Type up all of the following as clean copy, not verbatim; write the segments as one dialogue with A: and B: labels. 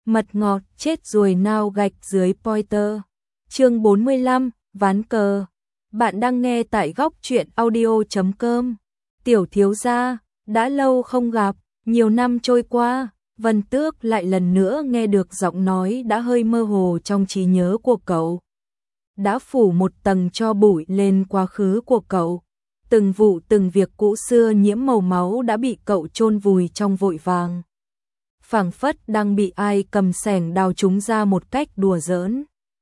A: Mật ngọt chết ruồi nao gạch dưới Pointer. Chương 45, ván cờ. Bạn đang nghe tại góc truyện audio.com. Tiểu thiếu gia, đã lâu không gặp, nhiều năm trôi qua, Vân Tước lại lần nữa nghe được giọng nói đã hơi mơ hồ trong trí nhớ của cậu. Đã phủ một tầng tro bụi lên quá khứ của cậu. Từng vụ từng việc cũ xưa nhiễm màu máu đã bị cậu chôn vùi trong vội vàng. Phảng phất đang bị ai cầm xẻng đào chúng ra một cách đùa giỡn.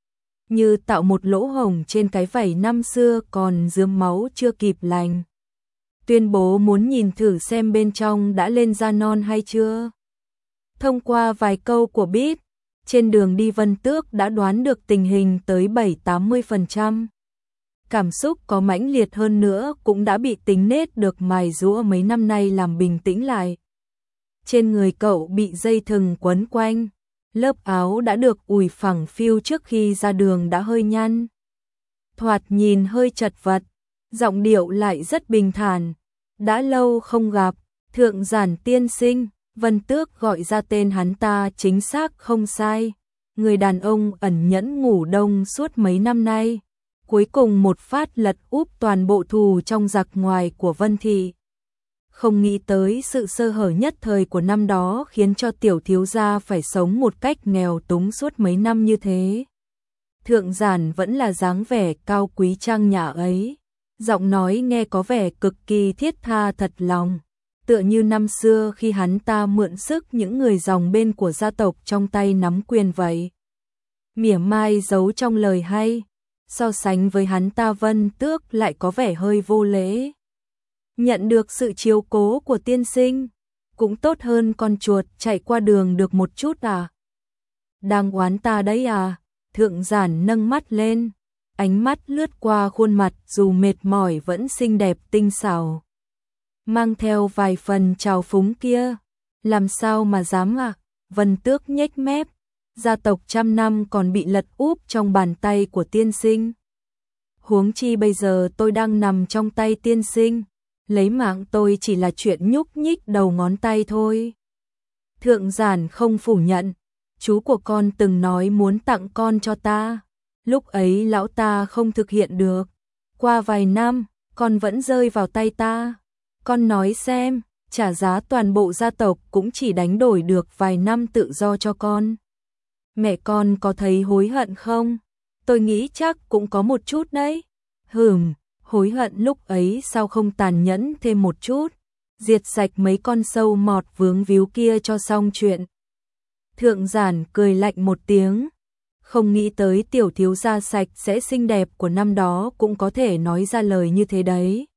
A: Như tạo một lỗ hổng trên cái vảy năm xưa còn rướm máu chưa kịp lành. Tuyên bố muốn nhìn thử xem bên trong đã lên da non hay chưa. Thông qua vài câu của Bít, trên đường đi Vân Tước đã đoán được tình hình tới 7-80%. Cảm xúc có mãnh liệt hơn nữa cũng đã bị tính nết được mài giũa mấy năm nay làm bình tĩnh lại. Trên người cậu bị dây thừng quấn quanh, lớp áo đã được ủi phẳng phiu trước khi ra đường đã hơi nhăn. Thoạt nhìn hơi chật vật, giọng điệu lại rất bình thản. Đã lâu không gặp, Thượng Giản tiên sinh. Vân Tước gọi ra tên hắn ta chính xác không sai. Người đàn ông ẩn nhẫn ngủ đông suốt mấy năm nay, cuối cùng một phát lật úp toàn bộ thù trong giặc ngoài của Vân Thị. Không nghĩ tới sự sơ hở nhất thời của năm đó khiến cho tiểu thiếu gia phải sống một cách nghèo túng suốt mấy năm như thế. Thượng Giản vẫn là dáng vẻ cao quý trang nhã ấy, giọng nói nghe có vẻ cực kỳ thiết tha thật lòng. Tựa như năm xưa khi hắn ta mượn sức những người dòng bên của gia tộc trong tay nắm quyền vậy. Mỉa mai giấu trong lời hay, so sánh với hắn ta Vân Tước lại có vẻ hơi vô lễ. Nhận được sự chiếu cố của tiên sinh, cũng tốt hơn con chuột chạy qua đường được một chút à. Đang oán ta đấy à, Thượng Giản nâng mắt lên, ánh mắt lướt qua khuôn mặt dù mệt mỏi vẫn xinh đẹp tinh xảo. Mang theo vài phần trào phúng kia, làm sao mà dám à, Vân Tước nhếch mép, gia tộc trăm năm còn bị lật úp trong bàn tay của tiên sinh. Huống chi bây giờ tôi đang nằm trong tay tiên sinh, lấy mạng tôi chỉ là chuyện nhúc nhích đầu ngón tay thôi. Thượng Giản không phủ nhận, chú của con từng nói muốn tặng con cho ta, lúc ấy lão ta không thực hiện được, qua vài năm, con vẫn rơi vào tay ta. Con nói xem, trả giá toàn bộ gia tộc cũng chỉ đánh đổi được vài năm tự do cho con. Mẹ con có thấy hối hận không? Tôi nghĩ chắc cũng có một chút đấy. Hối hận lúc ấy sao không tàn nhẫn thêm một chút, diệt sạch mấy con sâu mọt vướng víu kia cho xong chuyện. Thượng Giản cười lạnh một tiếng, không nghĩ tới tiểu thiếu gia sạch sẽ xinh đẹp của năm đó cũng có thể nói ra lời như thế đấy.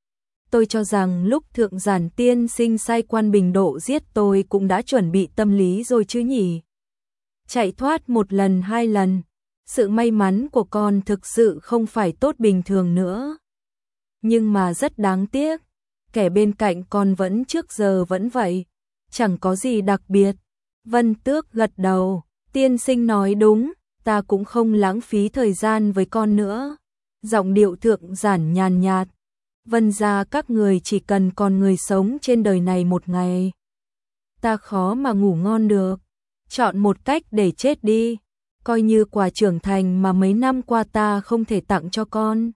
A: Tôi cho rằng lúc Thượng Giản tiên sinh sai Quan Bình Độ giết tôi cũng đã chuẩn bị tâm lý rồi chứ nhỉ. Chạy thoát một lần hai lần, sự may mắn của con thực sự không phải tốt bình thường nữa. Nhưng mà rất đáng tiếc, kẻ bên cạnh con vẫn trước giờ vẫn vậy, chẳng có gì đặc biệt. Vân Tước gật đầu, tiên sinh nói đúng, ta cũng không lãng phí thời gian với con nữa. Giọng điệu Thượng Giản nhàn nhạt. Vân gia các người chỉ cần còn người sống trên đời này một ngày, ta khó mà ngủ ngon được. Chọn một cách để chết đi, coi như quà trưởng thành mà mấy năm qua ta không thể tặng cho con.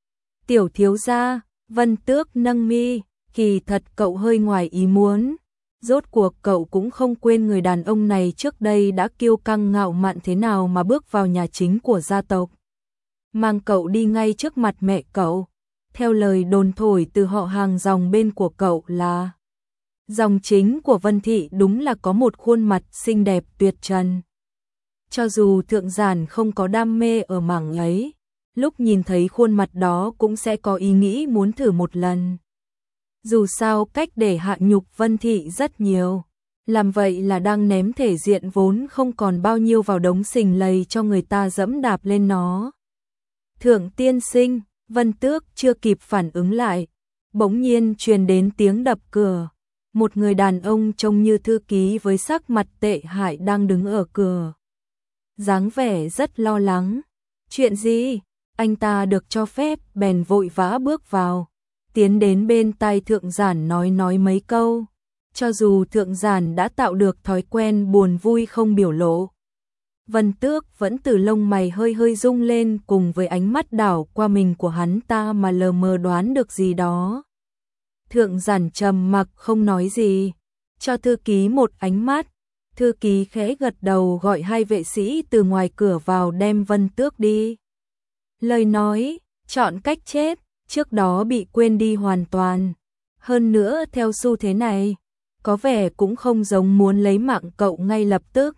A: Tiểu thiếu gia, Vân Tước nâng mi, kỳ thật cậu hơi ngoài ý muốn. Rốt cuộc cậu cũng không quên người đàn ông này trước đây đã kiêu căng ngạo mạn thế nào mà bước vào nhà chính của gia tộc. Mang cậu đi ngay trước mặt mẹ cậu. Theo lời đồn thổi từ họ hàng dòng bên của cậu là dòng chính của Vân Thị đúng là có một khuôn mặt xinh đẹp tuyệt trần. Cho dù Thượng Giản không có đam mê ở mảng ấy, lúc nhìn thấy khuôn mặt đó cũng sẽ có ý nghĩ muốn thử một lần. Dù sao cách để hạ nhục Vân Thị rất nhiều, làm vậy là đang ném thể diện vốn không còn bao nhiêu vào đống sình lầy cho người ta dẫm đạp lên nó. Thượng tiên sinh, Vân Tước chưa kịp phản ứng lại, bỗng nhiên truyền đến tiếng đập cửa. Một người đàn ông trông như thư ký với sắc mặt tệ hại đang đứng ở cửa. Dáng vẻ rất lo lắng. Chuyện gì? Anh ta được cho phép bèn vội vã bước vào, tiến đến bên tai Thượng Giản nói mấy câu. Cho dù Thượng Giản đã tạo được thói quen buồn vui không biểu lộ, Vân Tước vẫn từ lông mày hơi hơi rung lên cùng với ánh mắt đảo qua mình của hắn ta mà lờ mờ đoán được gì đó. Thượng Giản trầm mặc không nói gì, cho thư ký một ánh mắt, thư ký khẽ gật đầu gọi hai vệ sĩ từ ngoài cửa vào đem Vân Tước đi. Lời nói, chọn cách chết, trước đó bị quên đi hoàn toàn. Hơn nữa theo xu thế này, có vẻ cũng không giống muốn lấy mạng cậu ngay lập tức.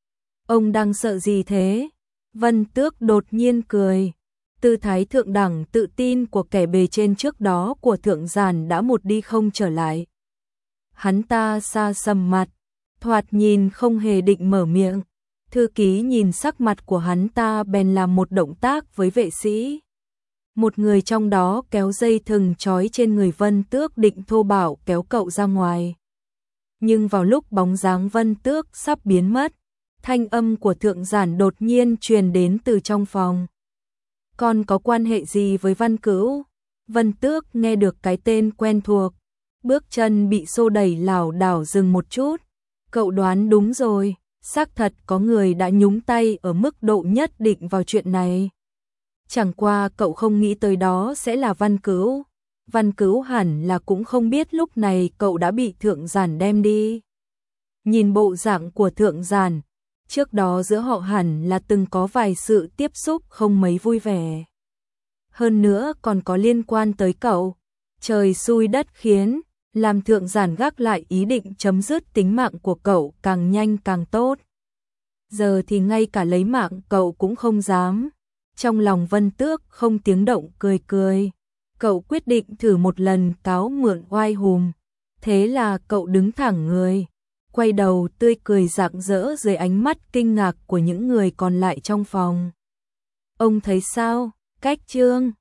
A: Ông đang sợ gì thế? Vân Tước đột nhiên cười. Tư thái thượng đẳng tự tin của kẻ bề trên trước đó của Thượng Giản đã một đi không trở lại. Hắn ta xa sầm mặt, thoạt nhìn không hề định mở miệng. Thư ký nhìn sắc mặt của hắn ta bèn làm một động tác với vệ sĩ. Một người trong đó kéo dây thừng trói trên người Vân Tước định thô bạo kéo cậu ra ngoài. Nhưng vào lúc bóng dáng Vân Tước sắp biến mất, thanh âm của Thượng Giản đột nhiên truyền đến từ trong phòng. Con có quan hệ gì với Văn Cữu? Vân Tước nghe được cái tên quen thuộc, bước chân bị xô đẩy lảo đảo dừng một chút. Cậu đoán đúng rồi, xác thật có người đã nhúng tay ở mức độ nhất định vào chuyện này. Chẳng qua cậu không nghĩ tới đó sẽ là Văn Cữu. Văn Cữu hẳn là cũng không biết lúc này cậu đã bị Thượng Giản đem đi. Nhìn bộ dạng của Thượng Giản, trước đó giữa họ hẳn là từng có vài sự tiếp xúc không mấy vui vẻ. Hơn nữa còn có liên quan tới cậu. Trời xui đất khiến, làm Thượng Giản gác lại ý định chấm dứt tính mạng của cậu càng nhanh càng tốt. Giờ thì ngay cả lấy mạng cậu cũng không dám. Trong lòng Vân Tước không tiếng động cười cười. Cậu quyết định thử một lần cáo mượn oai hùm. Thế là cậu đứng thẳng người, quay đầu tươi cười rạng rỡ dưới ánh mắt kinh ngạc của những người còn lại trong phòng. Ông thấy sao? Cách chương